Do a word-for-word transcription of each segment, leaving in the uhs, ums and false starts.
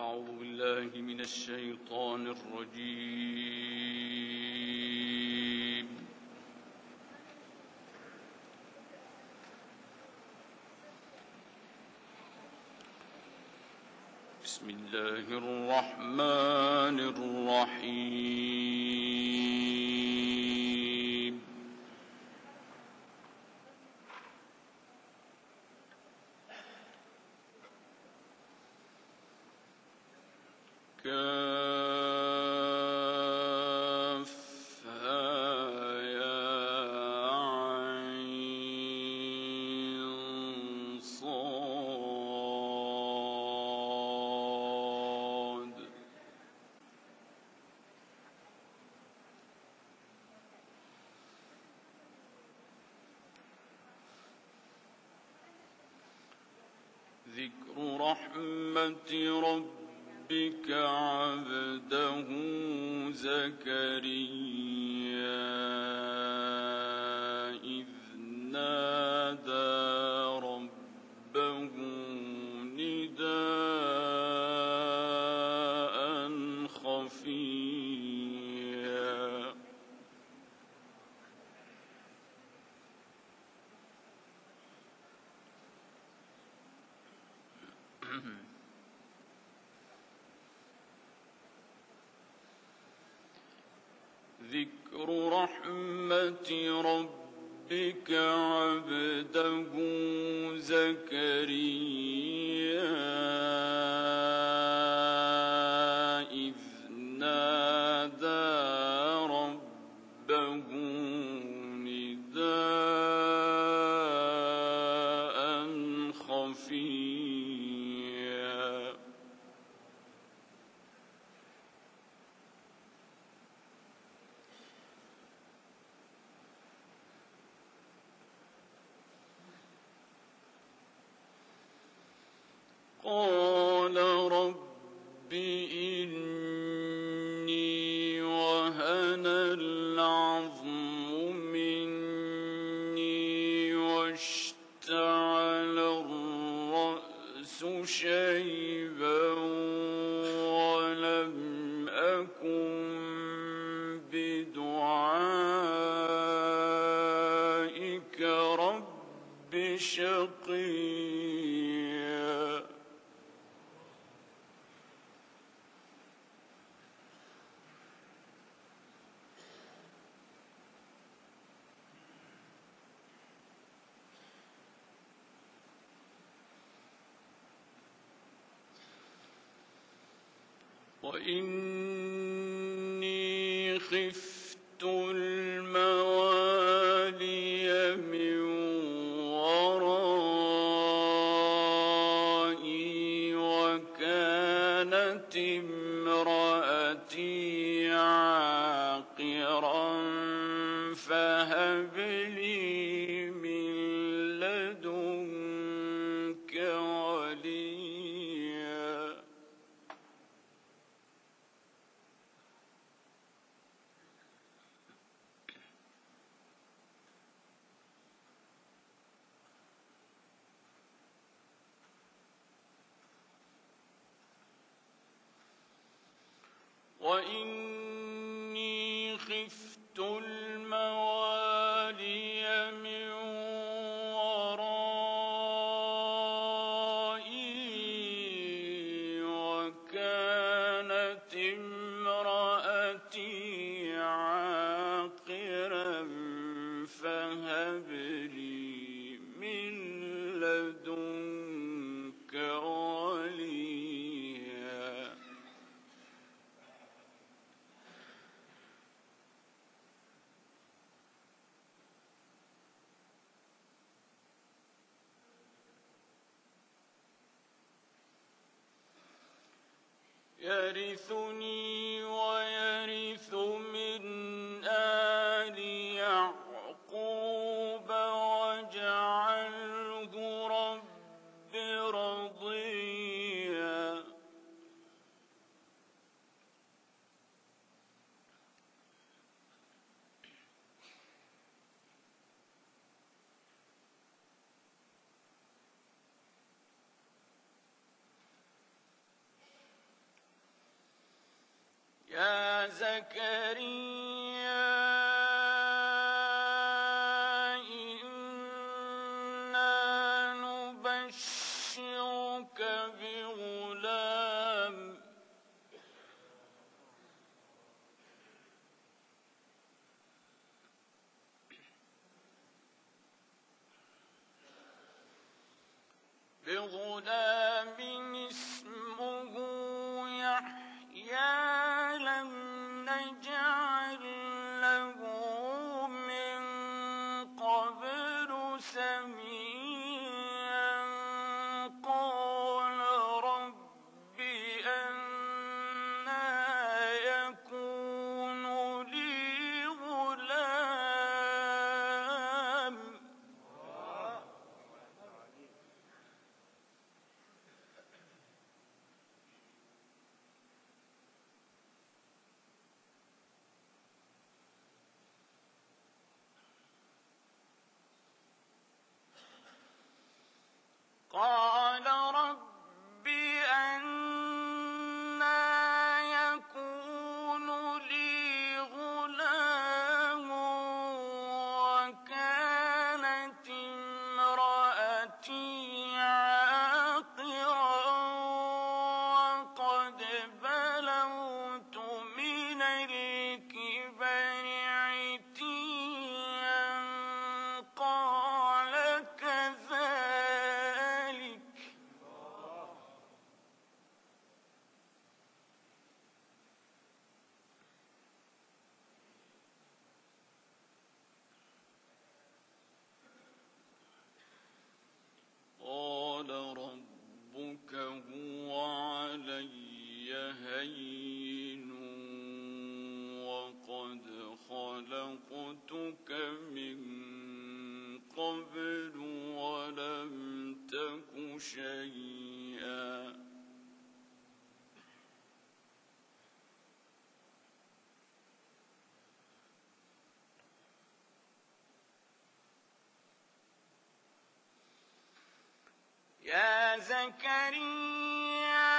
أعوذ بالله من الشيطان الرجيم. بسم الله الرحمن الرحيم. كافها يا عين صاد. ذكر رحمة ربك عبده زكريا إذ نادى ربه نداء خفيا. ذكر رحمة ربك عبده زكريا إذ نادى ربه نداء خفيا. قال رب إني وهن العظم مني واشتعل الرأس شيبا ولم أكن بدعائك رب شقيا. وإني خفت الموالي من ورائي وكانت امرأتي عاقرا فهب لي من لدنك وليا. وإني خفت الموالي من ورائي وكانت امرأتي عاقرا فهب لي من لدنك وليا. يرثني ويرث من آل يعقوب واجعله رب رضيا. يا زكريا إنا نبشرك بغلام بغلام اسمه يحيى لم نجعل له من قبل سميا قال رب أنى يكون لي غلام قال رب أنى يكون لي غلام وكانت امرأتي عاقرا وقد بلغت من الكبر عتيا قال كذلك قال ربك هو علي هين وقد خلقتك من قبل ولم تك شيئا يا زكريا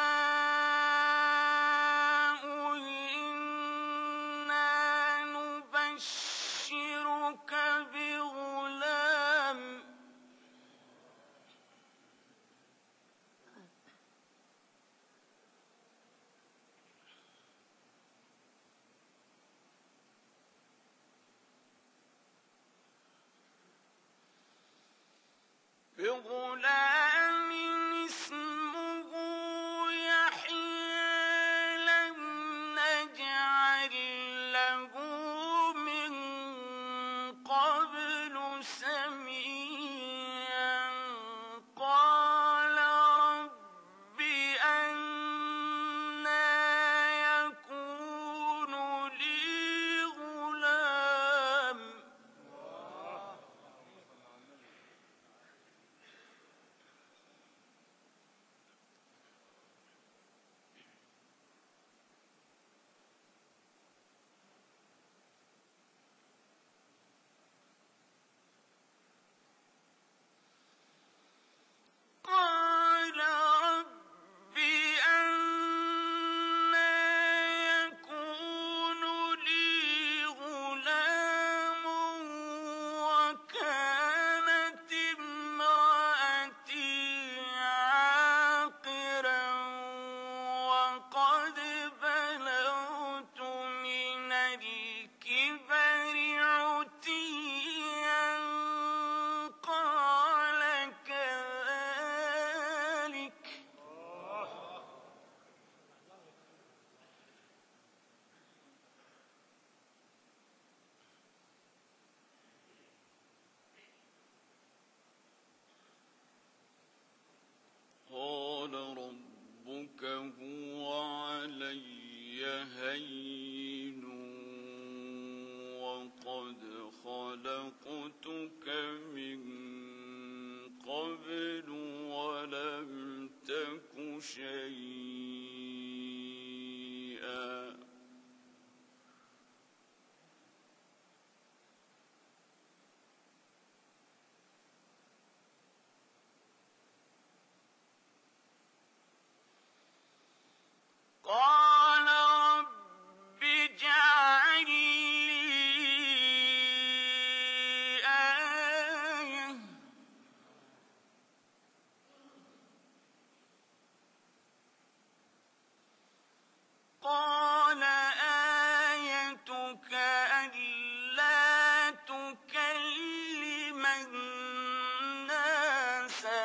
إنا نبشرك بغلام بغلام اسمه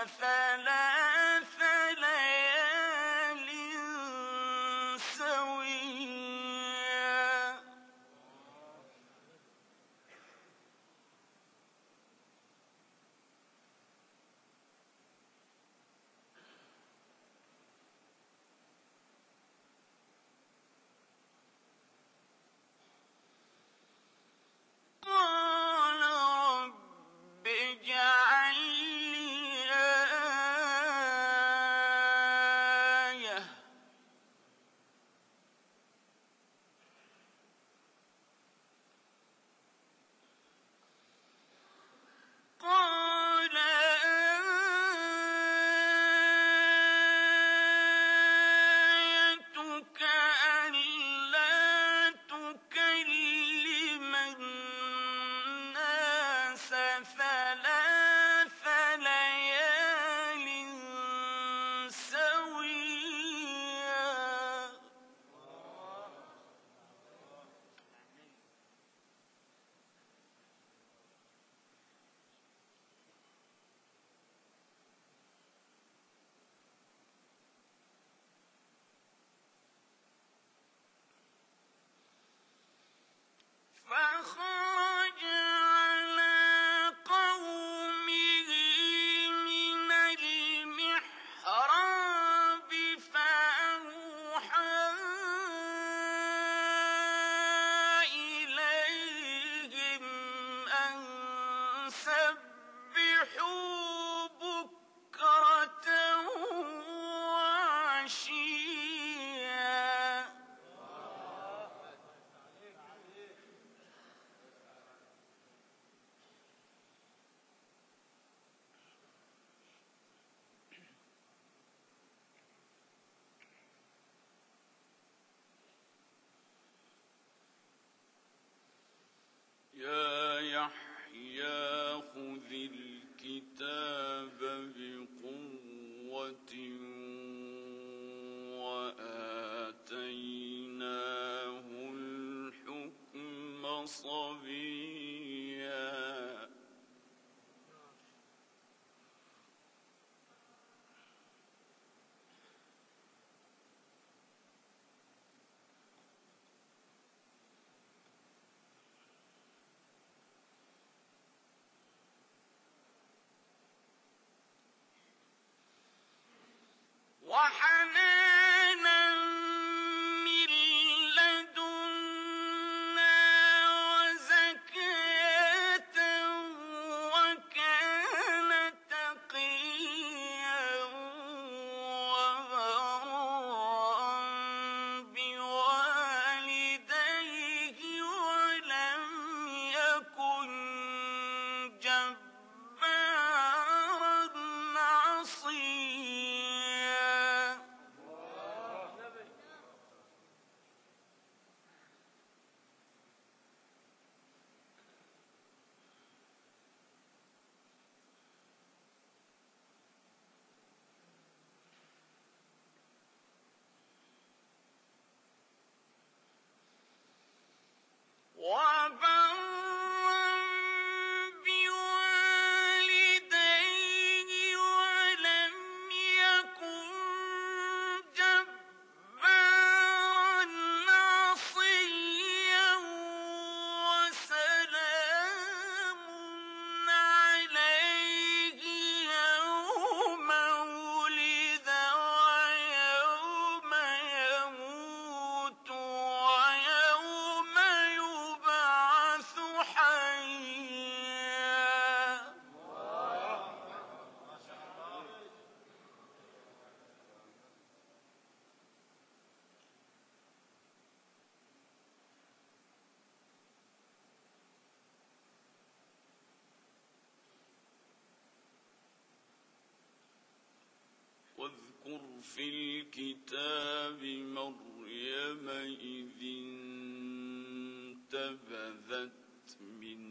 ثلاث ليال سويا قال رب اجعل لي آية قال آيتك ألا تكلم الناس ثلاث ليال سويا فخرج على قومه من المحراب فأوحى إليهم أن سبحوا بكرة وعشيا يا يحيى خذ الكتاب بقوة وآتيناه الحكم صبيا وحنانا من لدنا وزكاة وكان تقيا وبرا بوالديه ولم يكن جبارا عصيا وبرا بوالديه ولم يكن جبارا عصيا وسلام عليه يوم ولد ويوم يموت ويوم يبعث حيا واذكر في الكتاب مريم إذ انتبذت من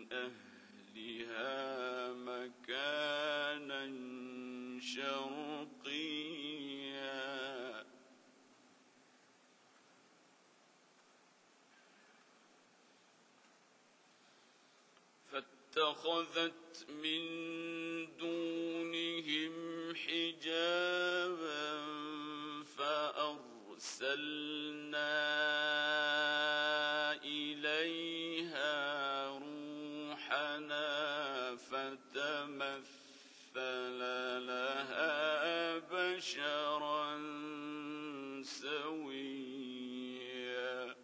أهلها مكانا شرقيا فاتخذت من دونهم بشرا سويا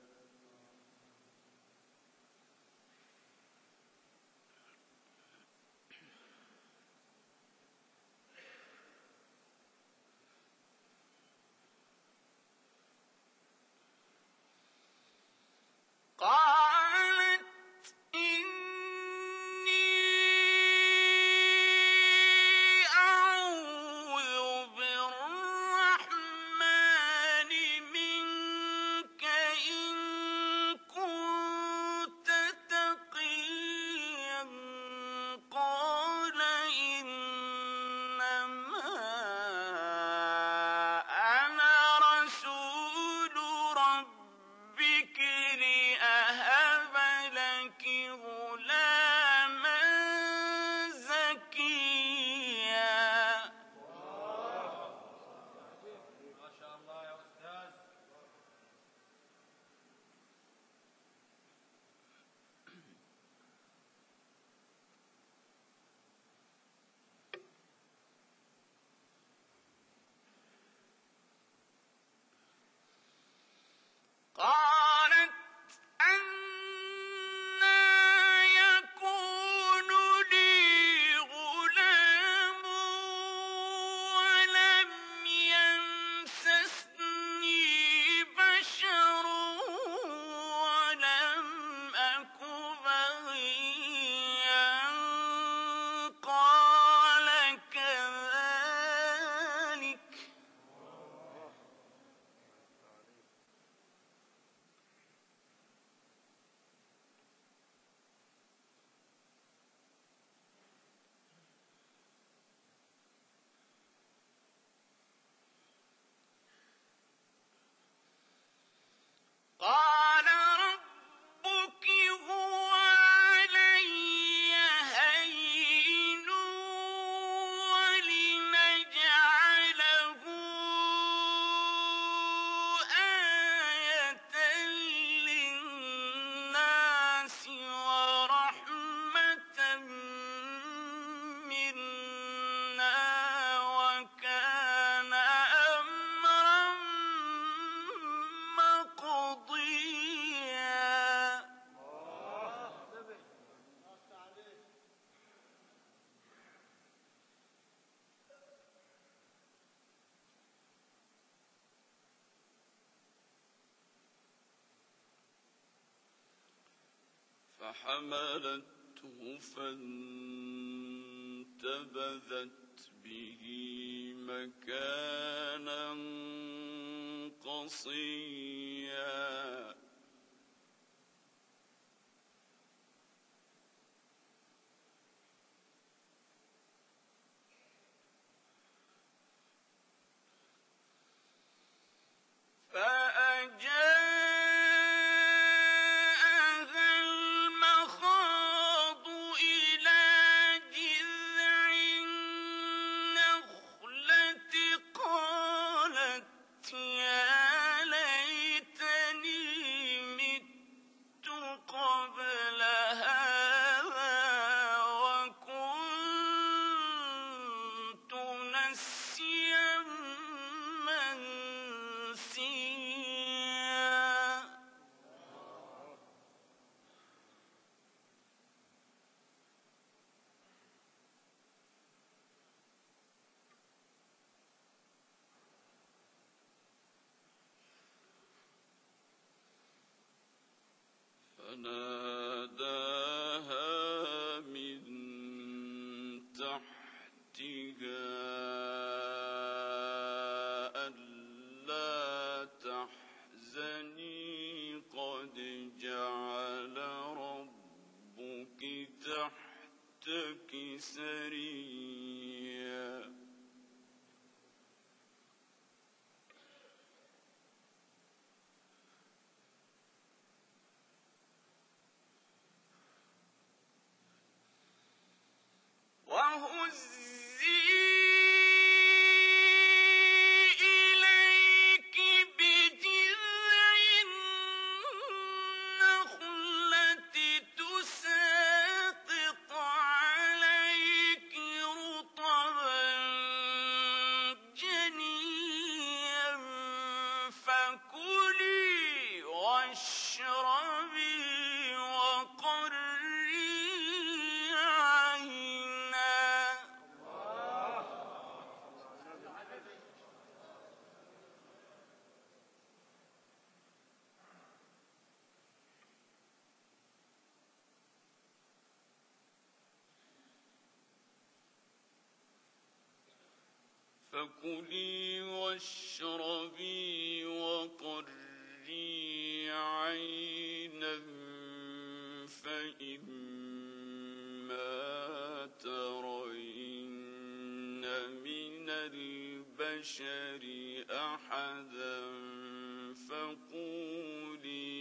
فحملته فانتبذت به مكانا قصيا فناداها من تحتها ألا تحزني قد جعل ربك تحتك سريا جنيا فكلي واشربي وقري عينا فإما ترين من البشر أحدا فقولي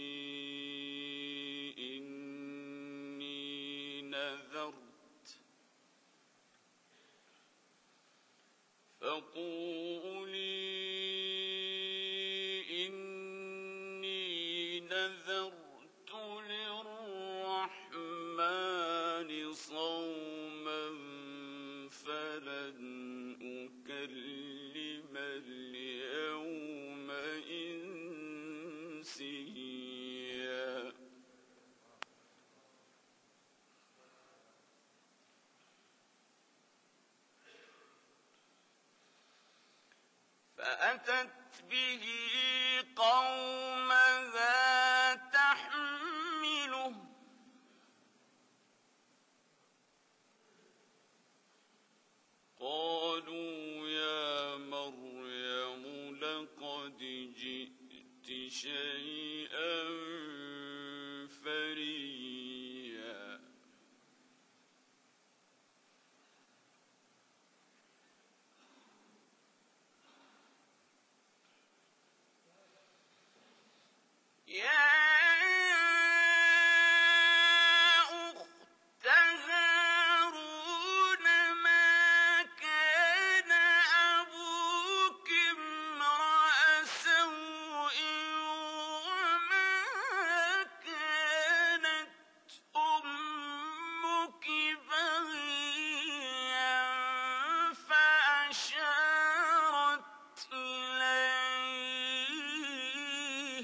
إني نذرت فقولي إني نذرت للرحمن صوما فلن أكلم اليوم إنسيا فأتت به قومها تحمله قالوا يا مريم لقد جئت شيئا فريا يا أخت هارون ما كان أبوك امرأ سوء وما كانت أمك بغيا فأشارت إليه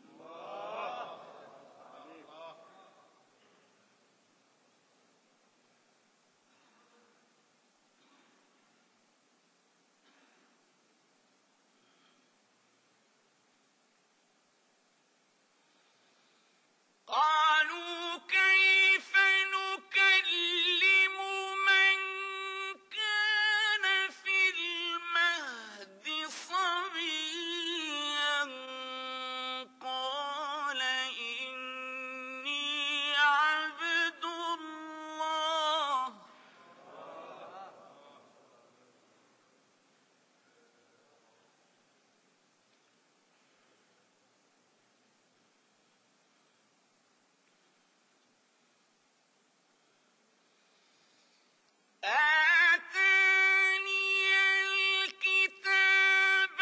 قالوا كيف نكلم من كان في المهد صبيا قال إني عبد الله آتاني الكتاب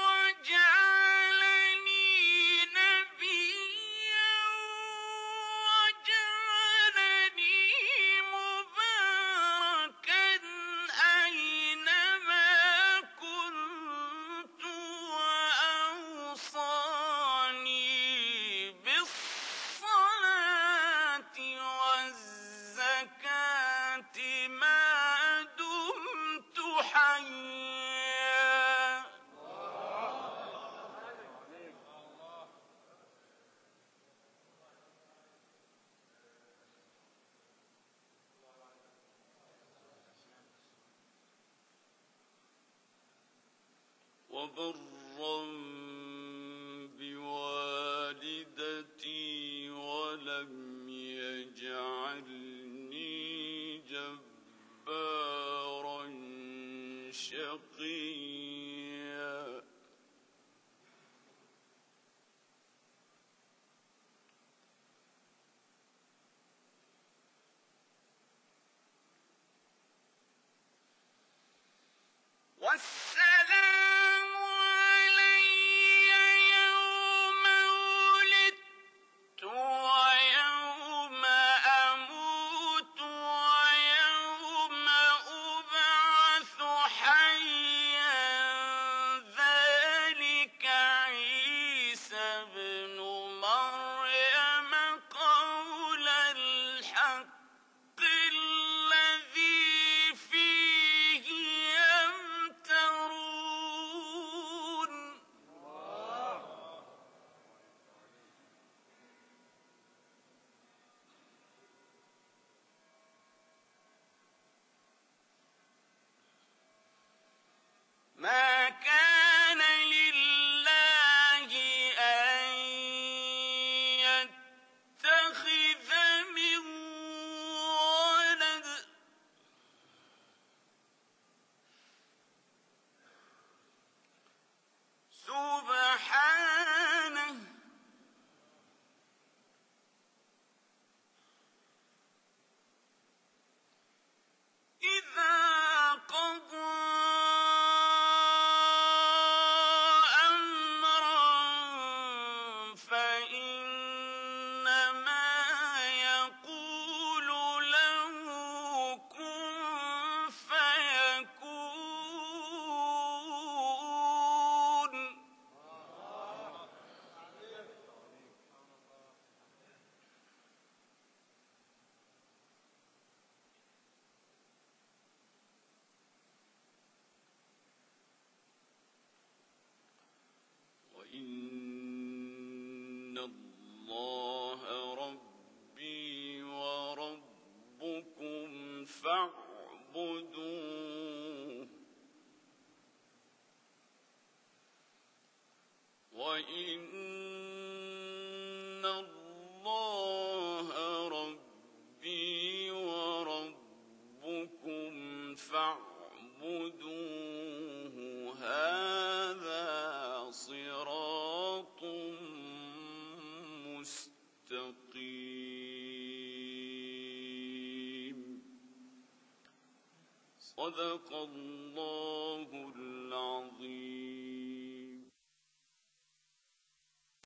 وجعلني نبيا وجعلني مباركا أينما كنت وأوصاني بالصلاة والزكاة ما دمت حيا وبرا بوالدتي ولم يجعلني جبارا شقيا والسلام علي يوم ولدت ويوم أموت ويوم أبعث حيا إن الله ربي وربكم فاعبدوه هذا صراط مستقيم. صدق الله